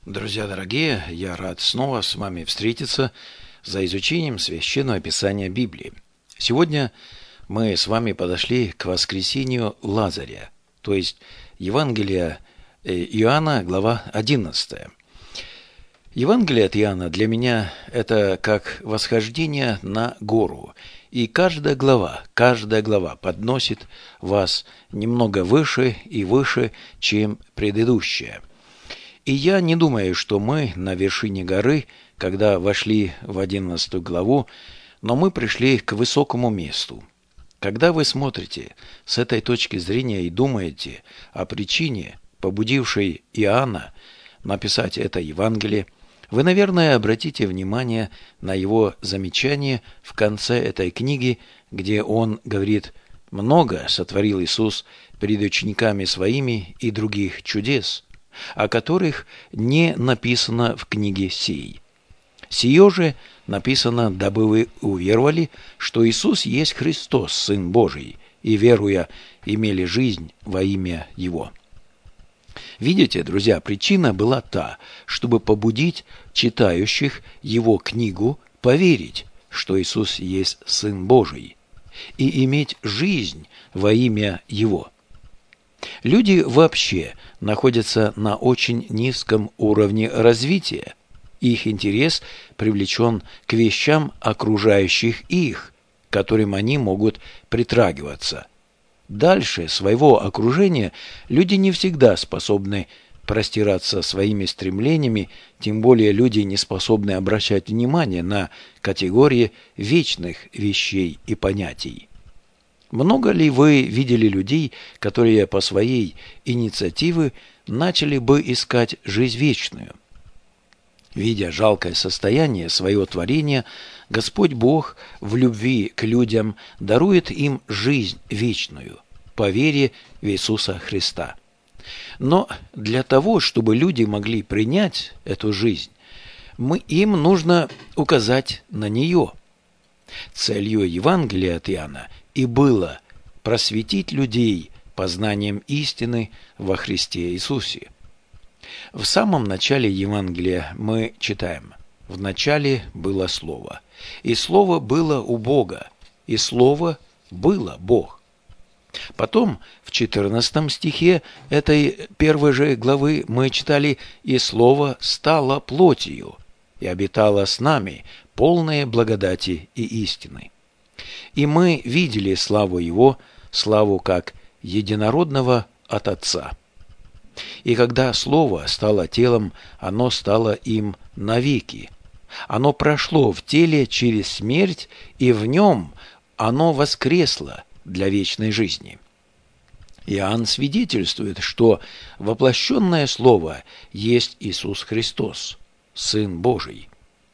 Друзья дорогие, я рад снова с вами встретиться за изучением Священного Писания Библии. Сегодня мы с вами подошли к воскресению Лазаря, то есть Евангелие Иоанна, глава 11. Евангелие от Иоанна для меня это как восхождение на гору, и каждая глава подносит вас немного выше и выше, чем предыдущая. И я не думаю, что мы на вершине горы, когда вошли в 11 главу, но мы пришли к высокому месту. Когда вы смотрите с этой точки зрения и думаете о причине, побудившей Иоанна написать это Евангелие, вы, наверное, обратите внимание на его замечание в конце этой книги, где он говорит: «Много сотворил Иисус перед учениками своими и других чудес, о которых не написано в книге сей. Сие же написано, дабы вы уверовали, что Иисус есть Христос, Сын Божий, и, веруя, имели жизнь во имя Его». Видите, друзья, причина была та, чтобы побудить читающих Его книгу поверить, что Иисус есть Сын Божий, и иметь жизнь во имя Его. Люди вообще находятся на очень низком уровне развития. Их интерес привлечен к вещам, окружающих их, к которым они могут притрагиваться. Дальше своего окружения люди не всегда способны простираться своими стремлениями, тем более люди не способны обращать внимание на категории вечных вещей и понятий. Много ли вы видели людей, которые по своей инициативе начали бы искать жизнь вечную? Видя жалкое состояние своего творения, Господь Бог в любви к людям дарует им жизнь вечную по вере в Иисуса Христа. Но для того, чтобы люди могли принять эту жизнь, им нужно указать на нее. Целью Евангелия от Иоанна и было просветить людей познанием истины во Христе Иисусе. В самом начале Евангелия мы читаем: «В начале было Слово, и Слово было у Бога, и Слово было Бог». Потом в 14 стихе этой первой же главы мы читали: «И Слово стало плотью, и обитало с нами, полное благодати и истины. И мы видели славу Его, славу как единородного от Отца». И когда Слово стало телом, оно стало им навеки. Оно прошло в теле через смерть, и в нем оно воскресло для вечной жизни. Иоанн свидетельствует, что воплощенное Слово есть Иисус Христос, Сын Божий.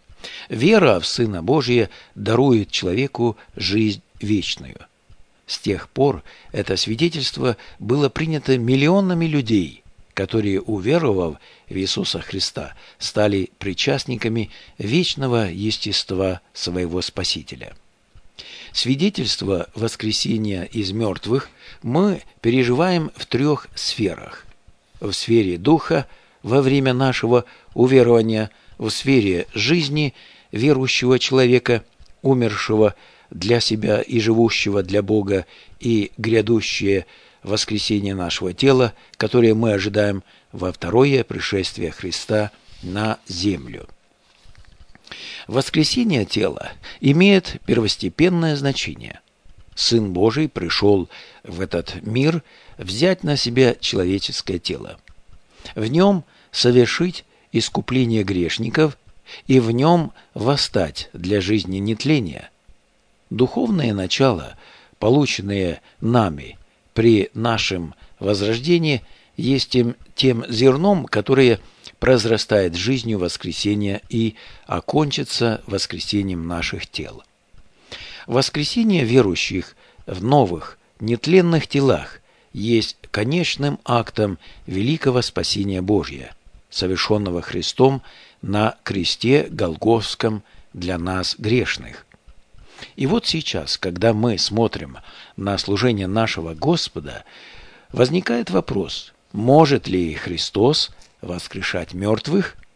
Вера в Сына Божия дарует человеку жизнь вечную. С тех пор это свидетельство было принято миллионами людей, которые, уверовав в Иисуса Христа, стали причастниками вечного естества своего Спасителя. Свидетельство воскресения из мертвых мы переживаем в 3 сферах. В сфере духа во время нашего уверования, в сфере жизни верующего человека, умершего для себя и живущего для Бога, и грядущее воскресение нашего тела, которое мы ожидаем во второе пришествие Христа на землю. Воскресение тела имеет первостепенное значение. Сын Божий пришел в этот мир взять на себя человеческое тело, в нем совершить искупление грешников и в нем восстать для жизни нетления. Духовное начало, полученное нами при нашем возрождении, есть тем зерном, которое произрастает жизнью воскресения и окончится воскресением наших тел. Воскресение верующих в новых, нетленных телах есть конечным актом великого спасения Божия, совершенного Христом на кресте Голгофском для нас грешных. И вот сейчас, когда мы смотрим на служение нашего Господа, возникает вопрос: может ли Христос воскрешать мертвых?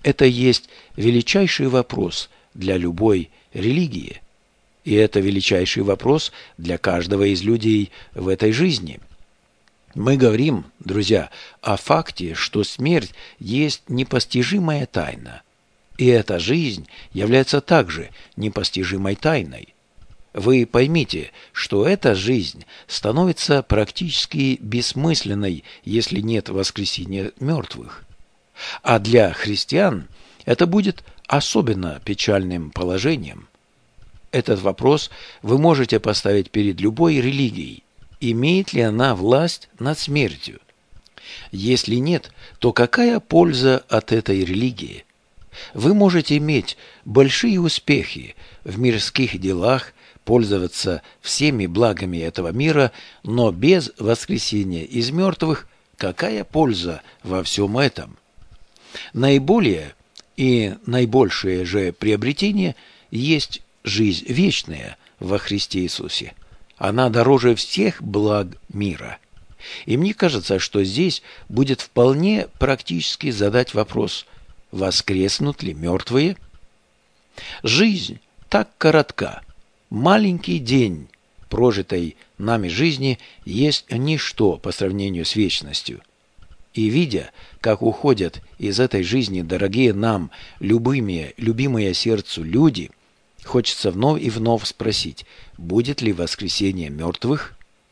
Это есть величайший вопрос для любой религии. И это величайший вопрос для каждого из людей в этой жизни. Мы говорим, друзья, о факте, что смерть есть непостижимая тайна. И эта жизнь является также непостижимой тайной. Вы поймите, что эта жизнь становится практически бессмысленной, если нет воскресения мертвых. А для христиан это будет особенно печальным положением. Этот вопрос вы можете поставить перед любой религией. Имеет ли она власть над смертью? Если нет, то какая польза от этой религии? Вы можете иметь большие успехи в мирских делах, пользоваться всеми благами этого мира, но без воскресения из мертвых какая польза во всем этом? Наиболее и наибольшее же приобретение есть жизнь вечная во Христе Иисусе. Она дороже всех благ мира. И мне кажется, что здесь будет вполне практически задать вопрос, воскреснут ли мертвые? Жизнь так коротка. Маленький день прожитой нами жизни есть ничто по сравнению с вечностью. И видя, как уходят из этой жизни дорогие нам, любимые сердцу люди, хочется вновь и вновь спросить, будет ли воскресение мертвых?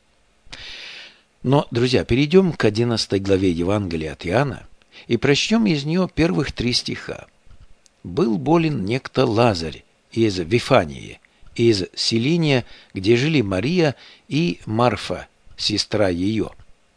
Но, друзья, перейдем к 11 главе Евангелия от Иоанна и прочтем из нее первых 3 стиха. «Был болен некто Лазарь из Вифании, из селения, где жили Мария и Марфа, сестра ее.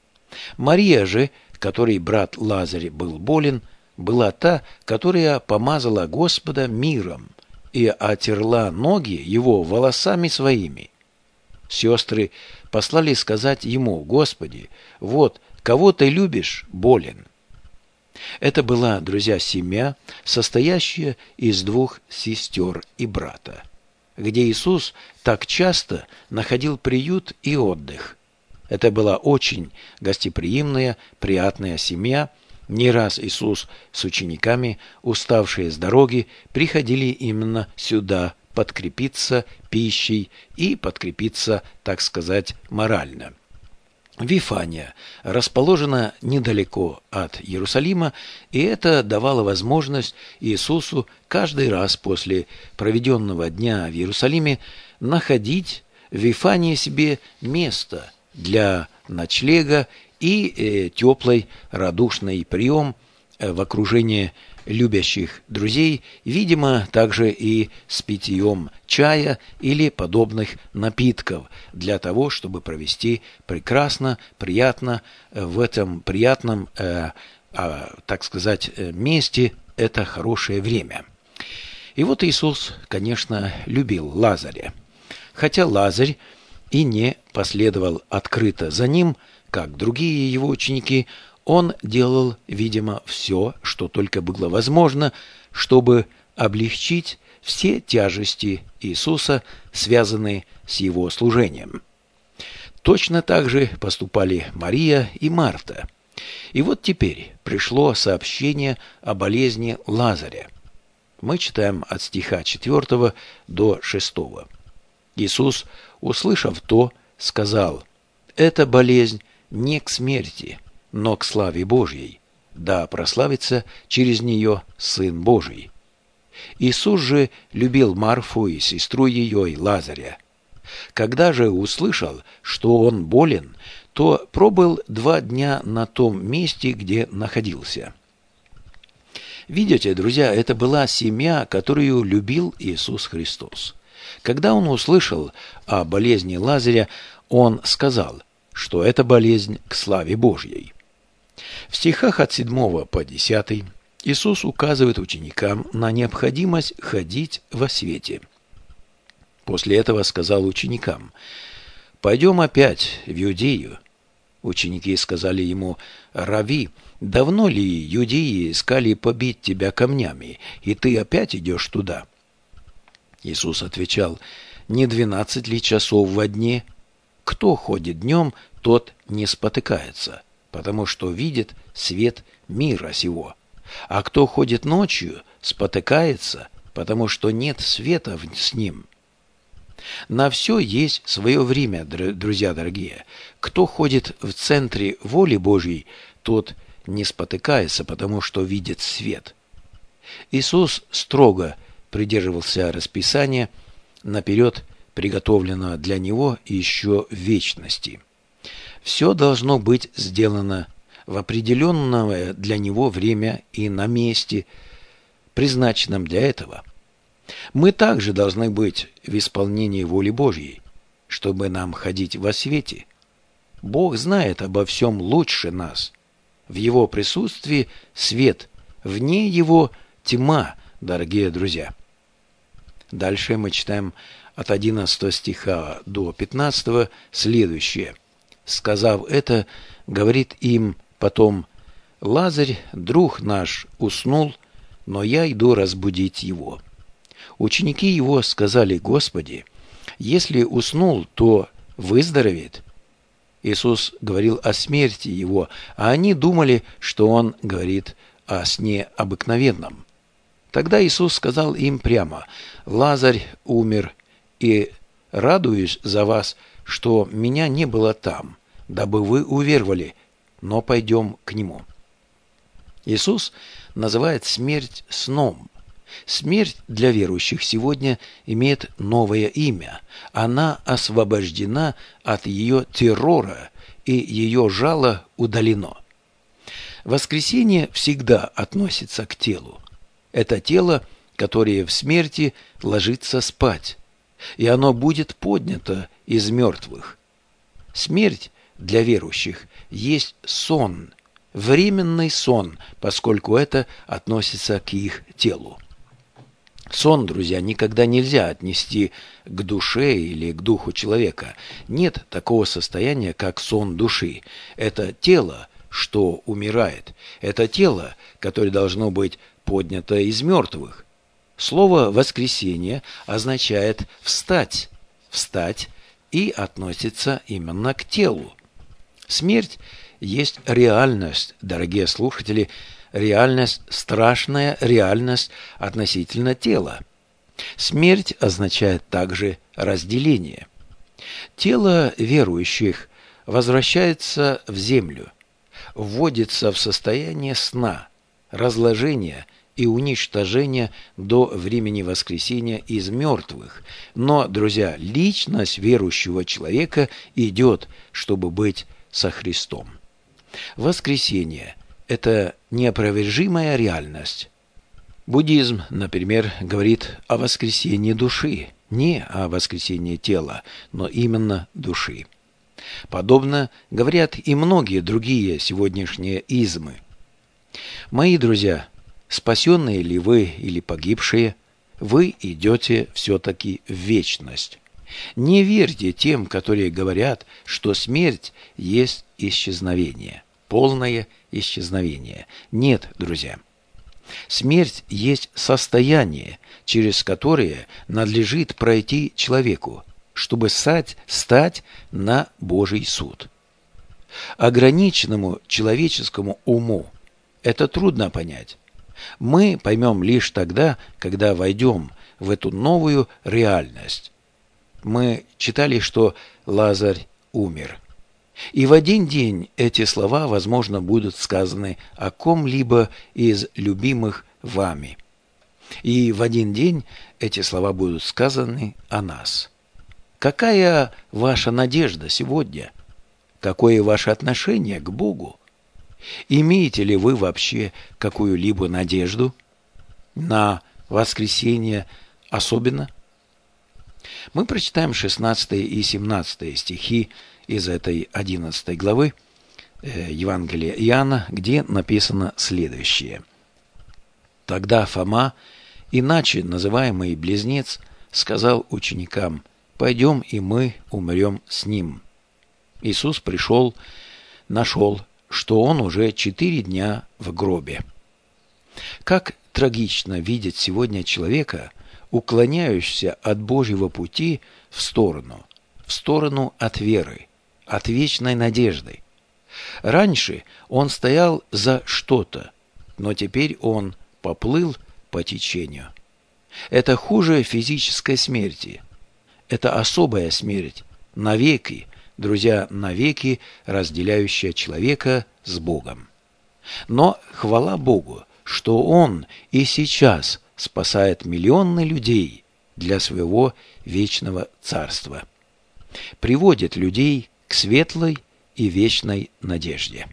Мария же, которой брат Лазарь был болен, была та, которая помазала Господа миром и отерла ноги его волосами своими. Сестры послали сказать ему: Господи, вот, кого ты любишь, болен». Это была, друзья, семья, состоящая из 2 сестер и брата, где Иисус так часто находил приют и отдых. Это была очень гостеприимная, приятная семья. Не раз Иисус с учениками, уставшие с дороги, приходили именно сюда подкрепиться пищей и подкрепиться, так сказать, морально. Вифания расположена недалеко от Иерусалима, и это давало возможность Иисусу каждый раз после проведенного дня в Иерусалиме находить в Вифании себе место для ночлега и теплый, радушный прием в окружении любящих друзей, видимо, также и с питьем чая или подобных напитков, для того, чтобы провести прекрасно, приятно в этом приятном, так сказать, месте это хорошее время. И вот Иисус, конечно, любил Лазаря. Хотя Лазарь и не последовал открыто за ним, как другие его ученики, он делал, видимо, все, что только было возможно, чтобы облегчить все тяжести Иисуса, связанные с его служением. Точно так же поступали Мария и Марта. И вот теперь пришло сообщение о болезни Лазаря. Мы читаем от стиха 4 до 6. Иисус, услышав то, сказал: «Эта болезнь не к смерти, но к славе Божьей, да прославится через нее Сын Божий». Иисус же любил Марфу и сестру ее и Лазаря. Когда же услышал, что он болен, то пробыл 2 дня на том месте, где находился. Видите, друзья, это была семья, которую любил Иисус Христос. Когда он услышал о болезни Лазаря, он сказал, что это болезнь к славе Божьей. В стихах от 7 по 10 Иисус указывает ученикам на необходимость ходить во свете. После этого сказал ученикам: «Пойдем опять в Иудею». Ученики сказали ему: «Рави, давно ли иудеи искали побить тебя камнями, и ты опять идешь туда?» Иисус отвечал: «Не 12 ли часов во дне? Кто ходит днем, тот не спотыкается, потому что видит свет мира сего. А кто ходит ночью, спотыкается, потому что нет света с ним. На все есть свое время, друзья дорогие. Кто ходит в центре воли Божьей, тот не спотыкается, потому что видит свет. Иисус строго придерживался расписания, наперед приготовленного для Него еще в вечности. Все должно быть сделано в определенное для Него время и на месте, призначенном для этого. Мы также должны быть в исполнении воли Божьей, чтобы нам ходить во свете. Бог знает обо всем лучше нас. В Его присутствии свет, вне Его тьма, дорогие друзья. Дальше мы читаем от 11 стиха до 15 следующее. «Сказав это, говорит им потом: Лазарь, друг наш, уснул, но я иду разбудить его». Ученики его сказали: «Господи, если уснул, то выздоровеет». Иисус говорил о смерти его, а они думали, что он говорит о сне обыкновенном. Тогда Иисус сказал им прямо: «Лазарь умер, и радуюсь за вас, что меня не было там, дабы вы уверовали, но пойдем к нему». Иисус называет смерть сном. Смерть для верующих сегодня имеет новое имя. Она освобождена от ее террора, и ее жало удалено. Воскресение всегда относится к телу. Это тело, которое в смерти ложится спать, и оно будет поднято из мертвых. Смерть для верующих есть сон, временный сон, поскольку это относится к их телу. Сон, друзья, никогда нельзя отнести к душе или к духу человека. Нет такого состояния, как сон души. Это тело, что умирает. Это тело, которое должно быть поднято из мертвых. Слово «воскресение» означает «встать». Встать и относится именно к телу. Смерть есть реальность, дорогие слушатели, реальность, страшная реальность относительно тела. Смерть означает также разделение. Тело верующих возвращается в землю, вводится в состояние сна, разложения и уничтожения до времени воскресения из мертвых. Но, друзья, личность верующего человека идет, чтобы быть со Христом. Воскресение – это неопровержимая реальность. Буддизм, например, говорит о воскресении души, не о воскресении тела, но именно души. Подобно говорят и многие другие сегодняшние измы. Мои друзья, спасенные ли вы или погибшие, вы идете все-таки в вечность. Не верьте тем, которые говорят, что смерть есть исчезновение, полное исчезновение. Нет, друзья. Смерть есть состояние, через которое надлежит пройти человеку, чтобы стать на Божий суд. Ограниченному человеческому уму это трудно понять. Мы поймем лишь тогда, когда войдем в эту новую реальность. Мы читали, что Лазарь умер. И в один день эти слова, возможно, будут сказаны о ком-либо из любимых вами. И в один день эти слова будут сказаны о нас. Какая ваша надежда сегодня? Какое ваше отношение к Богу? Имеете ли вы вообще какую-либо надежду на воскресение особенно? Мы прочитаем 16 и 17 стихи из этой 11 главы Евангелия Иоанна, где написано следующее. «Тогда Фома, иначе называемый Близнец, сказал ученикам: пойдем, и мы умрем с ним. Иисус пришел, нашел, что он уже 4 дня в гробе». Как трагично видеть сегодня человека, уклоняющегося от Божьего пути в сторону от веры, от вечной надежды. Раньше он стоял за что-то, но теперь он поплыл по течению. Это хуже физической смерти. Это особая смерть, навеки, друзья, навеки разделяющая человека с Богом. Но хвала Богу, что Он и сейчас спасает миллионы людей для своего вечного царства, приводит людей к светлой и вечной надежде.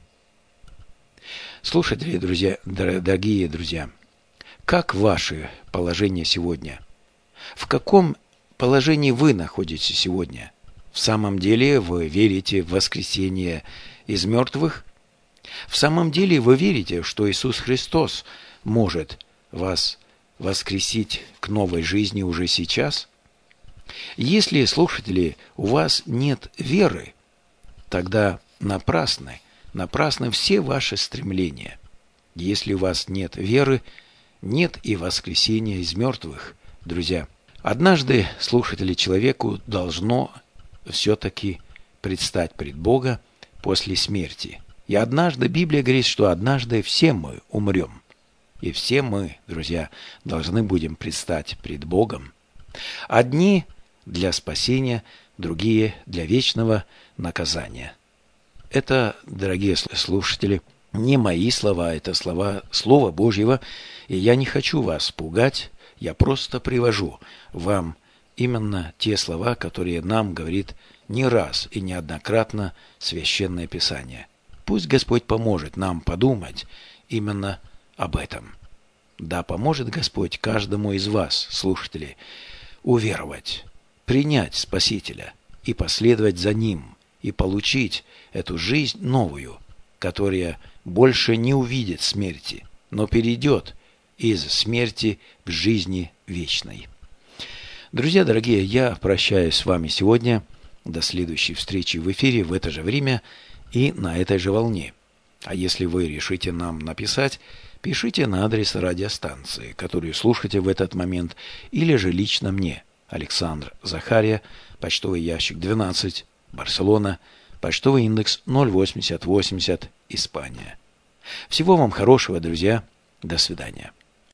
Слушатели, друзья, дорогие друзья, как ваше положение сегодня? В каком положении вы находитесь сегодня? В самом деле вы верите в воскресение из мертвых? В самом деле вы верите, что Иисус Христос может вас воскресить к новой жизни уже сейчас? Если, слушатели, у вас нет веры, тогда напрасны все ваши стремления. Если у вас нет веры, нет и воскресения из мертвых, друзья. Однажды, слушатели, человеку должно все-таки предстать пред Бога после смерти. И однажды, Библия говорит, что однажды все мы умрем. И все мы, друзья, должны будем предстать пред Богом. Одни для спасения, другие для вечного наказания. Это, дорогие слушатели, не мои слова, это слова Слова Божьего, и я не хочу вас пугать, я просто привожу вам именно те слова, которые нам говорит не раз и неоднократно Священное Писание. Пусть Господь поможет нам подумать именно об этом. Да, поможет Господь каждому из вас, слушателей, уверовать, принять Спасителя и последовать за Ним, и получить эту жизнь новую, которая больше не увидит смерти, но перейдет из смерти к жизни вечной. Друзья дорогие, я прощаюсь с вами сегодня. До следующей встречи в эфире в это же время и на этой же волне. А если вы решите нам написать, пишите на адрес радиостанции, которую слушаете в этот момент, или же лично мне, Александр Захария, почтовый ящик 12, Барселона, почтовый индекс 08080, Испания. Всего вам хорошего, друзья. До свидания.